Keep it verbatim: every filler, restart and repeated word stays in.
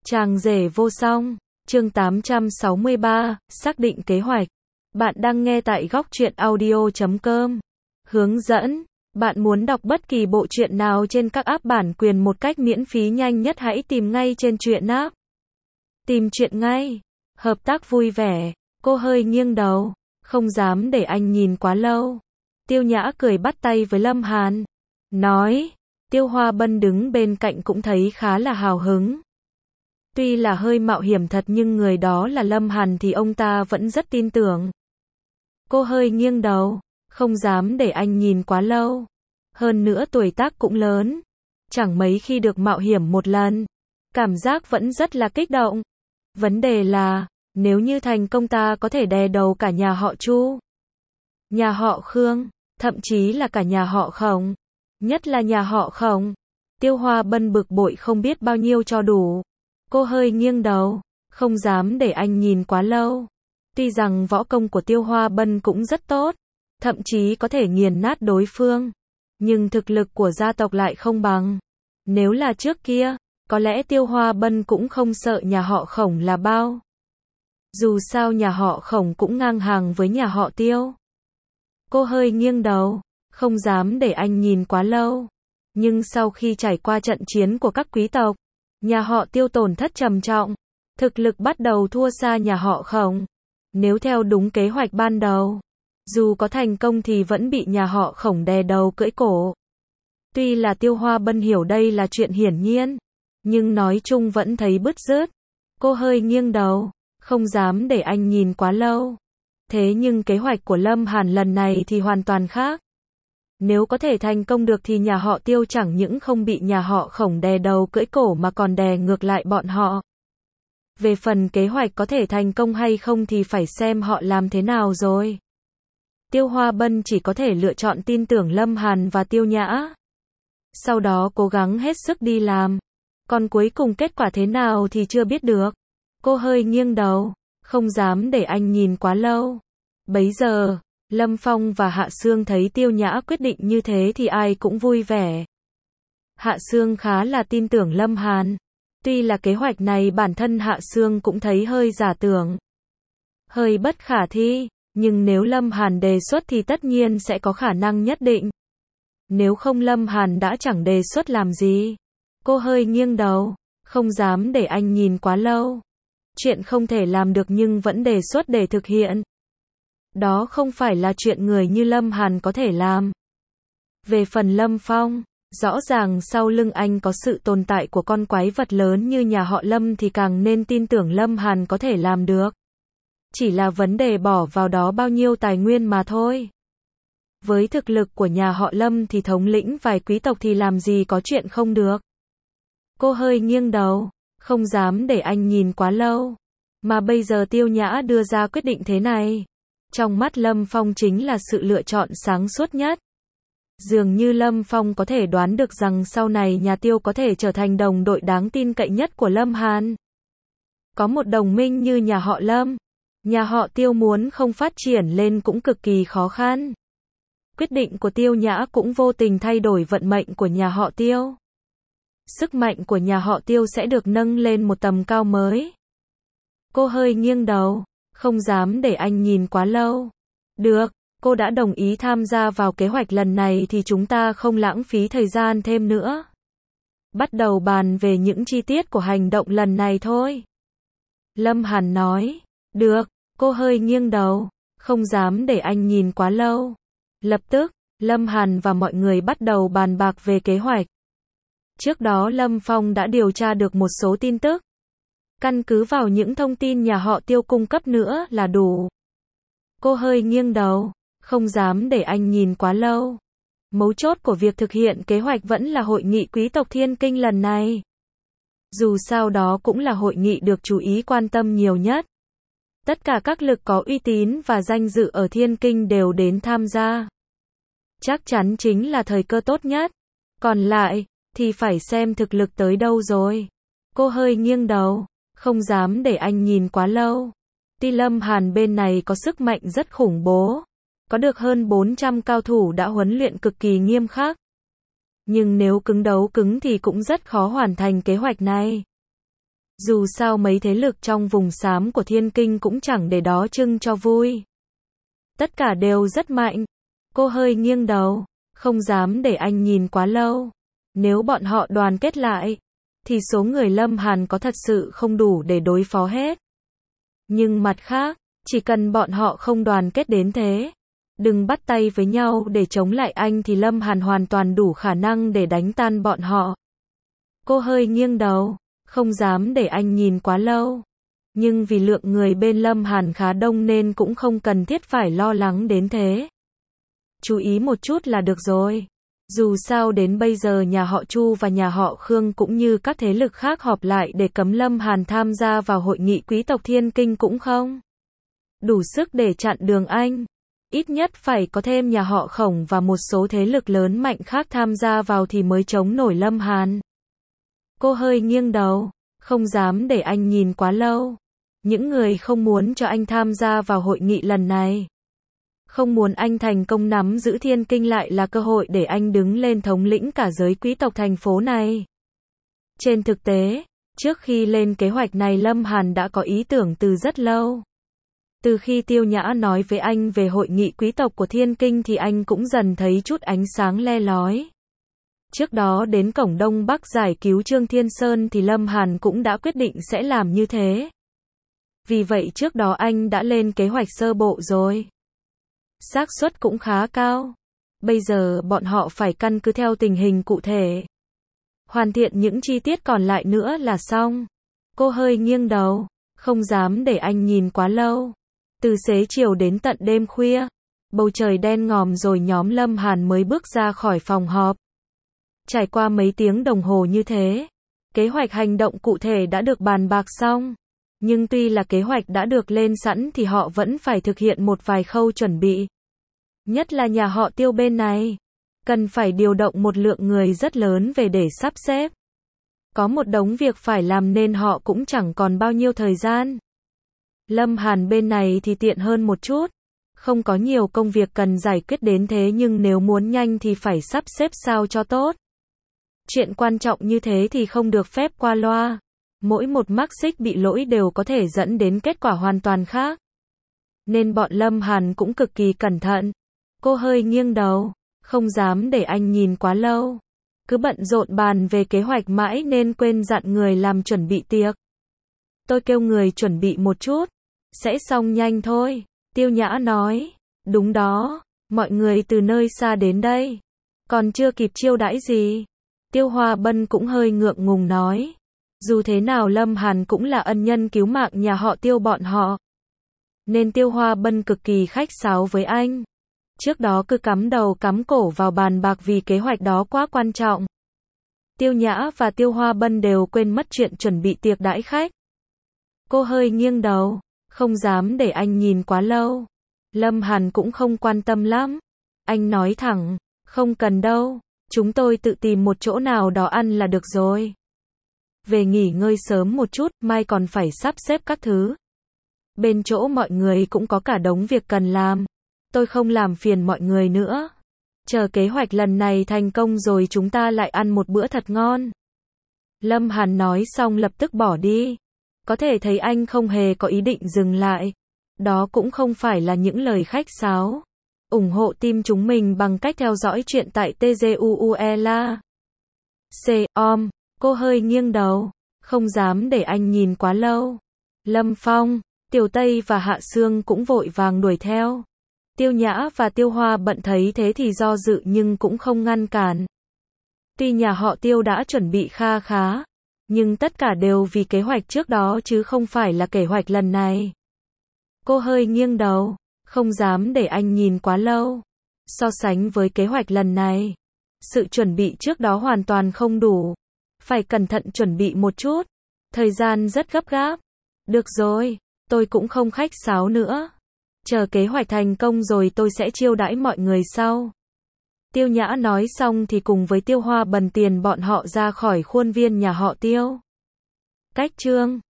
Chàng rể vô song, chương tám trăm sáu mươi ba, xác định kế hoạch. Bạn đang nghe tại góc truyện audio chấm com. Hướng dẫn, bạn muốn đọc bất kỳ bộ truyện nào trên các app bản quyền một cách miễn phí nhanh nhất hãy tìm ngay trên truyện app. Tìm truyện ngay. Hợp tác vui vẻ. Cô hơi nghiêng đầu, không dám để anh nhìn quá lâu. Tiêu Nhã cười bắt tay với Lâm Hàn. Nói, Tiêu Hoa Bân đứng bên cạnh cũng thấy khá là hào hứng. Tuy là hơi mạo hiểm thật nhưng người đó là Lâm Hàn thì ông ta vẫn rất tin tưởng. Cô hơi nghiêng đầu, không dám để anh nhìn quá lâu. Hơn nữa tuổi tác cũng lớn. Chẳng mấy khi được mạo hiểm một lần. Cảm giác vẫn rất là kích động. Vấn đề là, nếu như thành công ta có thể đè đầu cả nhà họ Chu, nhà họ Khương, thậm chí là cả nhà họ Khổng. Nhất là nhà họ Khổng. Tiêu Hoa Bân bực bội không biết bao nhiêu cho đủ. Cô hơi nghiêng đầu, không dám để anh nhìn quá lâu. Tuy rằng võ công của Tiêu Hoa Bân cũng rất tốt, thậm chí có thể nghiền nát đối phương, nhưng thực lực của gia tộc lại không bằng. Nếu là trước kia, có lẽ Tiêu Hoa Bân cũng không sợ nhà họ Khổng là bao. Dù sao nhà họ Khổng cũng ngang hàng với nhà họ Tiêu. Cô hơi nghiêng đầu, không dám để anh nhìn quá lâu. Nhưng sau khi trải qua trận chiến của các quý tộc, nhà họ Tiêu tổn thất trầm trọng, thực lực bắt đầu thua xa nhà họ Khổng. Nếu theo đúng kế hoạch ban đầu, dù có thành công thì vẫn bị nhà họ Khổng đè đầu cưỡi cổ. Tuy là Tiêu Hoa Bân hiểu đây là chuyện hiển nhiên, nhưng nói chung vẫn thấy bứt rứt. Cô hơi nghiêng đầu, không dám để anh nhìn quá lâu. Thế nhưng kế hoạch của Lâm Hàn lần này thì hoàn toàn khác. Nếu có thể thành công được thì nhà họ Tiêu chẳng những không bị nhà họ Khổng đè đầu cưỡi cổ mà còn đè ngược lại bọn họ. Về phần kế hoạch có thể thành công hay không thì phải xem họ làm thế nào rồi. Tiêu Hoa Bân chỉ có thể lựa chọn tin tưởng Lâm Hàn và Tiêu Nhã. Sau đó cố gắng hết sức đi làm. Còn cuối cùng kết quả thế nào thì chưa biết được. Cô hơi nghiêng đầu, không dám để anh nhìn quá lâu. Bấy giờ, Lâm Phong và Hạ Sương thấy Tiêu Nhã quyết định như thế thì ai cũng vui vẻ. Hạ Sương khá là tin tưởng Lâm Hàn. Tuy là kế hoạch này bản thân Hạ Sương cũng thấy hơi giả tưởng, hơi bất khả thi, nhưng nếu Lâm Hàn đề xuất thì tất nhiên sẽ có khả năng nhất định. Nếu không Lâm Hàn đã chẳng đề xuất làm gì. Cô hơi nghiêng đầu, không dám để anh nhìn quá lâu. Chuyện không thể làm được nhưng vẫn đề xuất để thực hiện. Đó không phải là chuyện người như Lâm Hàn có thể làm. Về phần Lâm Phong, rõ ràng sau lưng anh có sự tồn tại của con quái vật lớn như nhà họ Lâm thì càng nên tin tưởng Lâm Hàn có thể làm được. Chỉ là vấn đề bỏ vào đó bao nhiêu tài nguyên mà thôi. Với thực lực của nhà họ Lâm thì thống lĩnh vài quý tộc thì làm gì có chuyện không được. Cô hơi nghiêng đầu, không dám để anh nhìn quá lâu. Mà bây giờ Tiêu Nhã đưa ra quyết định thế này. Trong mắt Lâm Phong chính là sự lựa chọn sáng suốt nhất. Dường như Lâm Phong có thể đoán được rằng sau này nhà Tiêu có thể trở thành đồng đội đáng tin cậy nhất của Lâm Hàn. Có một đồng minh như nhà họ Lâm, nhà họ Tiêu muốn không phát triển lên cũng cực kỳ khó khăn. Quyết định của Tiêu Nhã cũng vô tình thay đổi vận mệnh của nhà họ Tiêu. Sức mạnh của nhà họ Tiêu sẽ được nâng lên một tầm cao mới. Cô hơi nghiêng đầu, không dám để anh nhìn quá lâu. Được, cô đã đồng ý tham gia vào kế hoạch lần này thì chúng ta không lãng phí thời gian thêm nữa. Bắt đầu bàn về những chi tiết của hành động lần này thôi. Lâm Hàn nói, được, cô hơi nghiêng đầu, không dám để anh nhìn quá lâu. Lập tức, Lâm Hàn và mọi người bắt đầu bàn bạc về kế hoạch. Trước đó Lâm Phong đã điều tra được một số tin tức. Căn cứ vào những thông tin nhà họ Tiêu cung cấp nữa là đủ. Cô hơi nghiêng đầu, không dám để anh nhìn quá lâu. Mấu chốt của việc thực hiện kế hoạch vẫn là hội nghị quý tộc Thiên Kinh lần này. Dù sao đó cũng là hội nghị được chú ý quan tâm nhiều nhất. Tất cả các lực có uy tín và danh dự ở Thiên Kinh đều đến tham gia. Chắc chắn chính là thời cơ tốt nhất. Còn lại, thì phải xem thực lực tới đâu rồi. Cô hơi nghiêng đầu, không dám để anh nhìn quá lâu. Tuy Lâm Hàn bên này có sức mạnh rất khủng bố. Có được hơn bốn trăm cao thủ đã huấn luyện cực kỳ nghiêm khắc. Nhưng nếu cứng đấu cứng thì cũng rất khó hoàn thành kế hoạch này. Dù sao mấy thế lực trong vùng xám của Thiên Kinh cũng chẳng để đó trưng cho vui. Tất cả đều rất mạnh. Cô hơi nghiêng đầu, không dám để anh nhìn quá lâu. Nếu bọn họ đoàn kết lại, thì số người Lâm Hàn có thật sự không đủ để đối phó hết. Nhưng mặt khác, chỉ cần bọn họ không đoàn kết đến thế, đừng bắt tay với nhau để chống lại anh thì Lâm Hàn hoàn toàn đủ khả năng để đánh tan bọn họ. Cô hơi nghiêng đầu, không dám để anh nhìn quá lâu. Nhưng vì lượng người bên Lâm Hàn khá đông nên cũng không cần thiết phải lo lắng đến thế. Chú ý một chút là được rồi. Dù sao đến bây giờ nhà họ Chu và nhà họ Khương cũng như các thế lực khác họp lại để cấm Lâm Hàn tham gia vào hội nghị quý tộc Thiên Kinh cũng không đủ sức để chặn đường anh. Ít nhất phải có thêm nhà họ Khổng và một số thế lực lớn mạnh khác tham gia vào thì mới chống nổi Lâm Hàn. Cô hơi nghiêng đầu, không dám để anh nhìn quá lâu. Những người không muốn cho anh tham gia vào hội nghị lần này, không muốn anh thành công nắm giữ Thiên Kinh lại là cơ hội để anh đứng lên thống lĩnh cả giới quý tộc thành phố này. Trên thực tế, trước khi lên kế hoạch này Lâm Hàn đã có ý tưởng từ rất lâu. Từ khi Tiêu Nhã nói với anh về hội nghị quý tộc của Thiên Kinh thì anh cũng dần thấy chút ánh sáng le lói. Trước đó đến cổng Đông Bắc giải cứu Trương Thiên Sơn thì Lâm Hàn cũng đã quyết định sẽ làm như thế. Vì vậy trước đó anh đã lên kế hoạch sơ bộ rồi. Xác suất cũng khá cao. Bây giờ bọn họ phải căn cứ theo tình hình cụ thể, hoàn thiện những chi tiết còn lại nữa là xong. Cô hơi nghiêng đầu, không dám để anh nhìn quá lâu. Từ xế chiều đến tận đêm khuya, bầu trời đen ngòm rồi nhóm Lâm Hàn mới bước ra khỏi phòng họp. Trải qua mấy tiếng đồng hồ như thế, kế hoạch hành động cụ thể đã được bàn bạc xong. Nhưng tuy là kế hoạch đã được lên sẵn thì họ vẫn phải thực hiện một vài khâu chuẩn bị. Nhất là nhà họ Tiêu bên này, cần phải điều động một lượng người rất lớn về để sắp xếp. Có một đống việc phải làm nên họ cũng chẳng còn bao nhiêu thời gian. Lâm Hàn bên này thì tiện hơn một chút. Không có nhiều công việc cần giải quyết đến thế nhưng nếu muốn nhanh thì phải sắp xếp sao cho tốt. Chuyện quan trọng như thế thì không được phép qua loa. Mỗi một mắc xích bị lỗi đều có thể dẫn đến kết quả hoàn toàn khác. Nên bọn Lâm Hàn cũng cực kỳ cẩn thận. Cô hơi nghiêng đầu, không dám để anh nhìn quá lâu. Cứ bận rộn bàn về kế hoạch mãi nên quên dặn người làm chuẩn bị tiệc. Tôi kêu người chuẩn bị một chút, sẽ xong nhanh thôi. Tiêu Nhã nói, đúng đó, mọi người từ nơi xa đến đây, còn chưa kịp chiêu đãi gì. Tiêu Hoa Bân cũng hơi ngượng ngùng nói, dù thế nào Lâm Hàn cũng là ân nhân cứu mạng nhà họ Tiêu bọn họ. Nên Tiêu Hoa Bân cực kỳ khách sáo với anh. Trước đó cứ cắm đầu cắm cổ vào bàn bạc vì kế hoạch đó quá quan trọng. Tiêu Nhã và Tiêu Hoa Bân đều quên mất chuyện chuẩn bị tiệc đãi khách. Cô hơi nghiêng đầu, không dám để anh nhìn quá lâu. Lâm Hàn cũng không quan tâm lắm. Anh nói thẳng, không cần đâu, chúng tôi tự tìm một chỗ nào đó ăn là được rồi. Về nghỉ ngơi sớm một chút, mai còn phải sắp xếp các thứ. Bên chỗ mọi người cũng có cả đống việc cần làm. Tôi không làm phiền mọi người nữa. Chờ kế hoạch lần này thành công rồi chúng ta lại ăn một bữa thật ngon. Lâm Hàn nói xong lập tức bỏ đi. Có thể thấy anh không hề có ý định dừng lại. Đó cũng không phải là những lời khách sáo. Ủng hộ team chúng mình bằng cách theo dõi chuyện tại tê giê u u e lờ a. C. Om. Cô hơi nghiêng đầu, không dám để anh nhìn quá lâu. Lâm Phong, Tiểu Tây và Hạ Sương cũng vội vàng đuổi theo. Tiêu Nhã và Tiêu Hoa Bận thấy thế thì do dự nhưng cũng không ngăn cản. Tuy nhà họ Tiêu đã chuẩn bị kha khá, nhưng tất cả đều vì kế hoạch trước đó chứ không phải là kế hoạch lần này. Cô hơi nghiêng đầu, không dám để anh nhìn quá lâu. So sánh với kế hoạch lần này, sự chuẩn bị trước đó hoàn toàn không đủ. Phải cẩn thận chuẩn bị một chút. Thời gian rất gấp gáp. Được rồi, tôi cũng không khách sáo nữa. Chờ kế hoạch thành công rồi tôi sẽ chiêu đãi mọi người sau. Tiêu Nhã nói xong thì cùng với Tiêu Hoa Bần tiền bọn họ ra khỏi khuôn viên nhà họ Tiêu. Cách chương